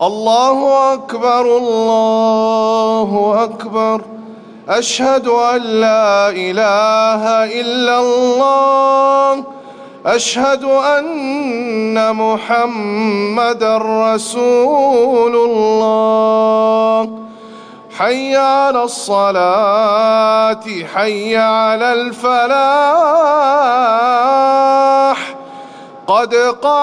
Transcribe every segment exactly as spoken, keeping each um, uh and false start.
الله أكبر الله أكبر. أشهد أن لا إله إلا الله. أشهد أن محمدًا رسول الله. حي على الصلاة حي على الفلاح. قد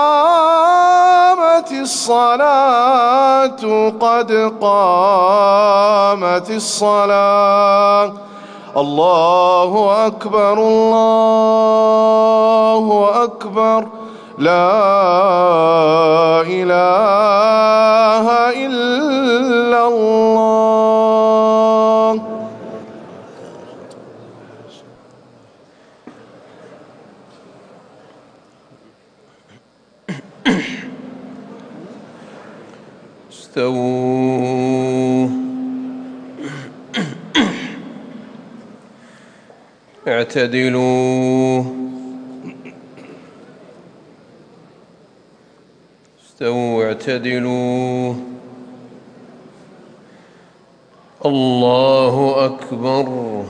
قامت الصلاة قد قامت الصلاة. الله أكبر الله أكبر. لا إله إلا الله. استووا اعتدلوا استووا اعتدلوا. الله أكبر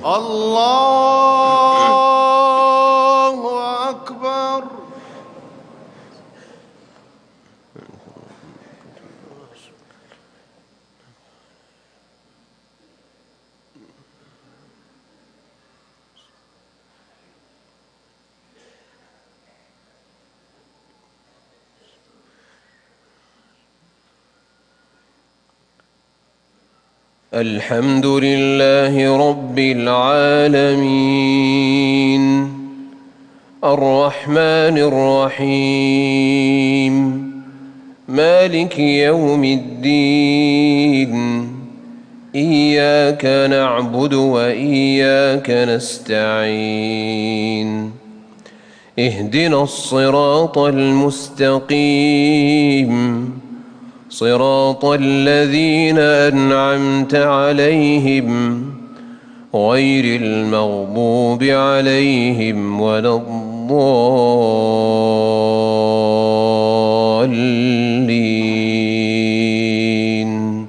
الله أكبر. الحمد لله رب العالمين الرحمن الرحيم مالك يوم الدين. إياك نعبد وإياك نستعين. اهدنا الصراط المستقيم صراط الذين أنعمت عليهم غير المغضوب عليهم ولا الضالين.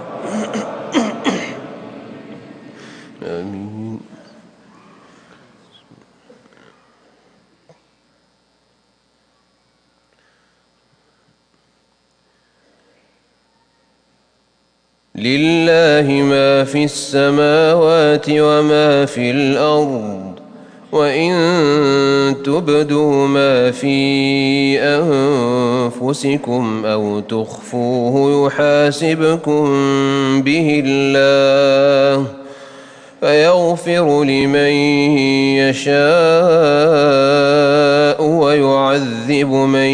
آمين. لله ما في السماوات وما في الأرض. وإن تبدوا ما في أنفسكم أو تخفوه يحاسبكم به الله فيغفر لمن يشاء ويعذب من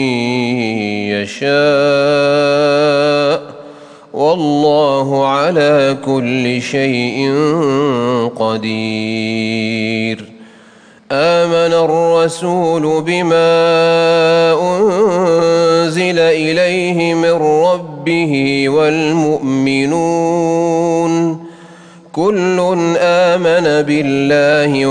يشاء والله على كل شيء قدير. آمن الرسول بما أنزل إليه من ربه والمؤمنون كل آمن بالله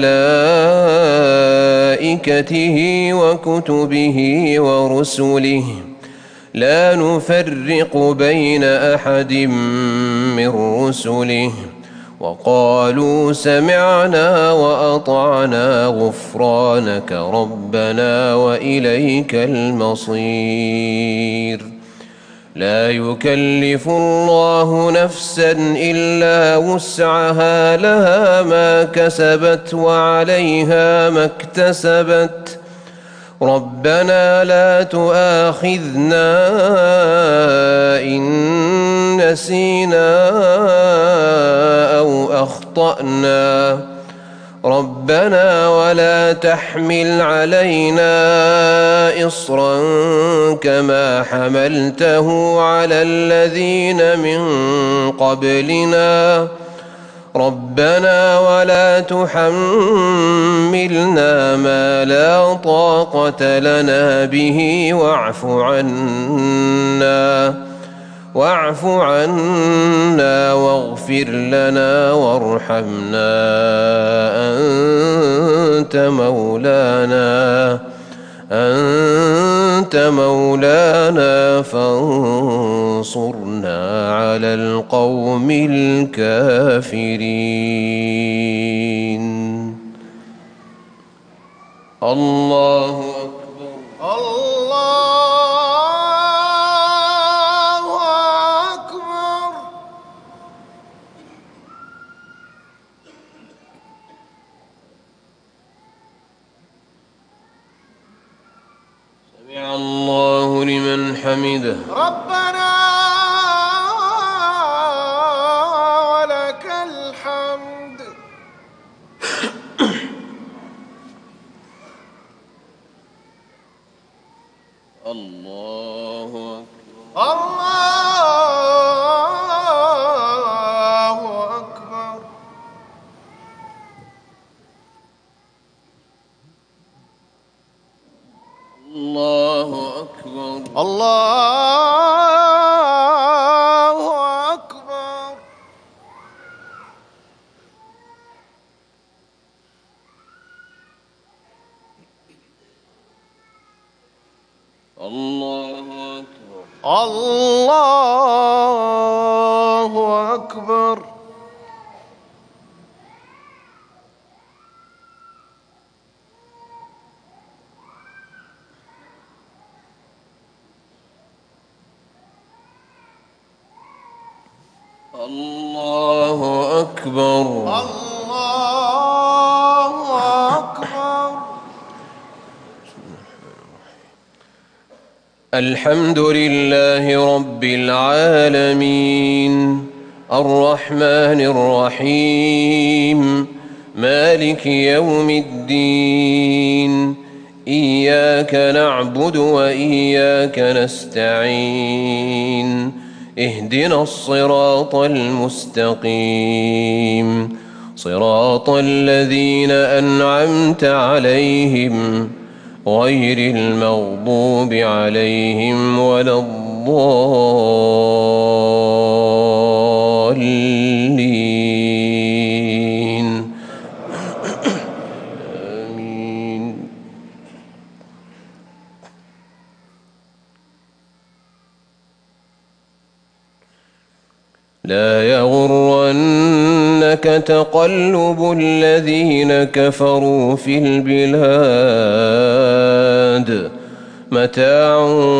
وملائكته وكتبه ورسله لا نفرق بين أحد من رسله وقالوا سمعنا وأطعنا غفرانك ربنا وإليك المصير. لا يكلف الله نفسا إلا وسعها لها ما كسبت وعليها ما اكتسبت. ربنا لا تؤاخذنا إن نسينا أو أخطأنا. ربنا ولا تحمل علينا إصرا كما حملته على الذين من قبلنا. ربنا ولا تحملنا ما لا طاقة لنا به واعف عنا واعف عنا واغفر لنا وارحمنا أنت مولانا أنت مولانا فانصرنا على القوم الكافرين. الله أكبر. الله أكبر. سمع الله لمن حمده. ربنا ولك الحمد. الله أكبر. الله أكبر. الله أكبر. الله أكبر. الله أكبر. الله أكبر. الله أكبر. الله أكبر. الحمد لله رب العالمين الرحمن الرحيم مالك يوم الدين إياك نعبد وإياك نستعين اهدنا الصراط المستقيم صراط الذين أنعمت عليهم غير المغضوب عليهم ولا الضالين آمين. لا يغرنك تقلب الذين كفروا في البلاد متاع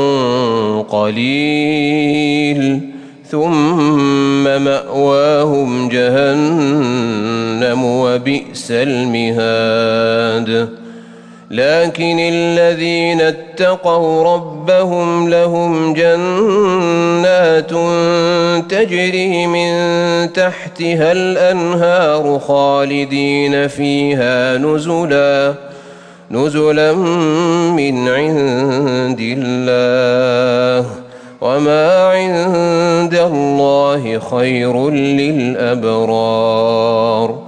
قليل ثم مأواهم جهنم وبئس المهاد. لكن الذين اتقوا ربهم لهم جنات تجري من تحتها الأنهار خالدين فيها نزلا نزلا من عند الله وما عند الله خير للأبرار.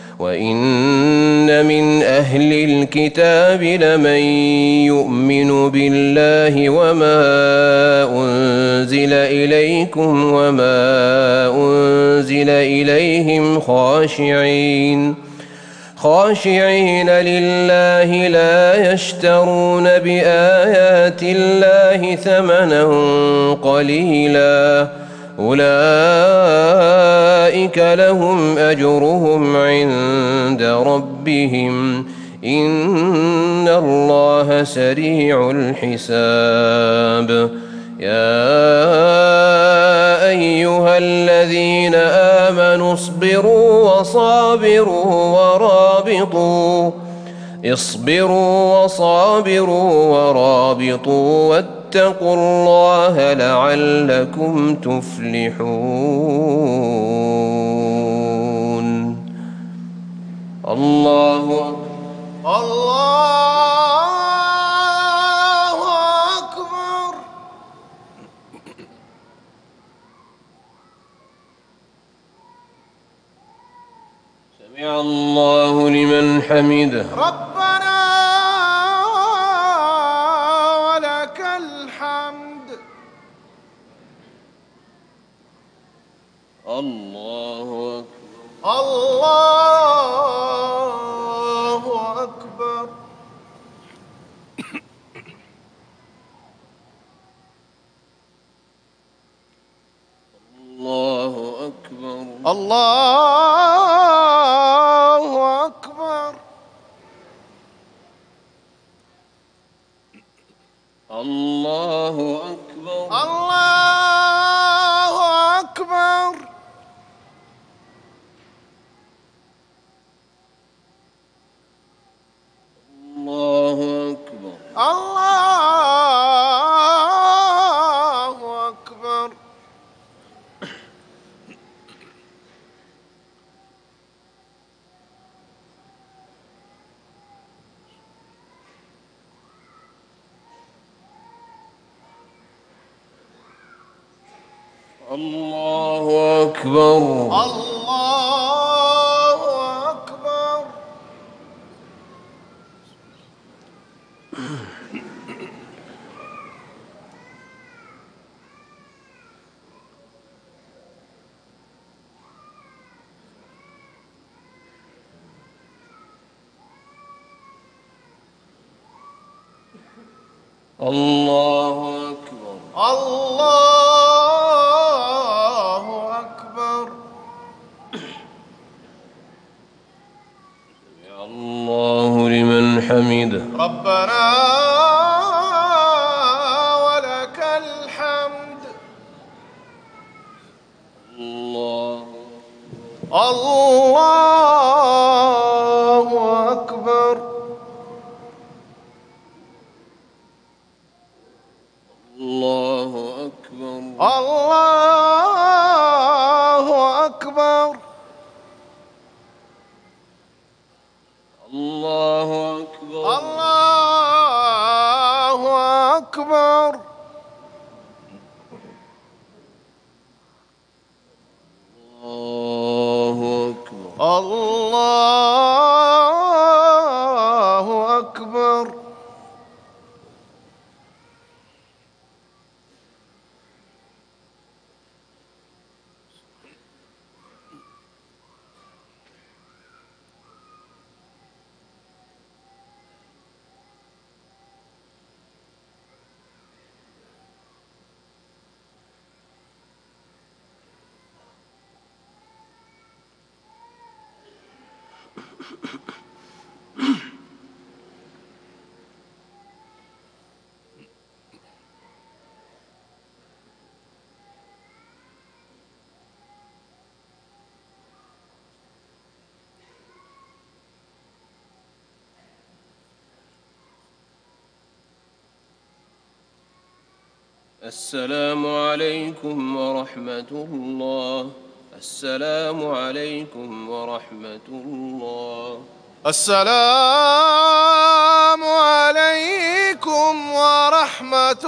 وإن من أهل الكتاب لمن يؤمن بالله وما أنزل إليكم وما أنزل إليهم خاشعين خاشعين لله لا يشترون بآيات الله ثمنا قليلا أولئك لهم أجرهم عند ربهم إن الله سريع الحساب. يا أيها الذين آمنوا اصبروا وصابروا ورابطوا اصبروا وصابروا ورابطوا واتقوا الله لعلكم تفلحون. الله الله أكبر. سمع الله لمن حمده. ربنا ولك الحمد. الله أكبر. الله أكبر. الله أكبر. الله أكبر. الله أكبر. الله أكبر. الله أكبر. الله أكبر. الله أكبر. الله أكبر. الله أكبر. الله لمن حمده. ربنا ولك الحمد. الله الله أكبر. الله أكبر. الله أكبر. الله أكبر. الله أكبر. الله أكبر. الله أكبر. السلام عليكم ورحمة الله. السلام عليكم ورحمة الله. السلام عليكم ورحمة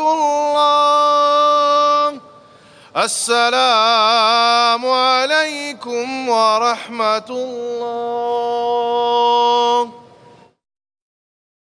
الله. السلام عليكم ورحمة الله.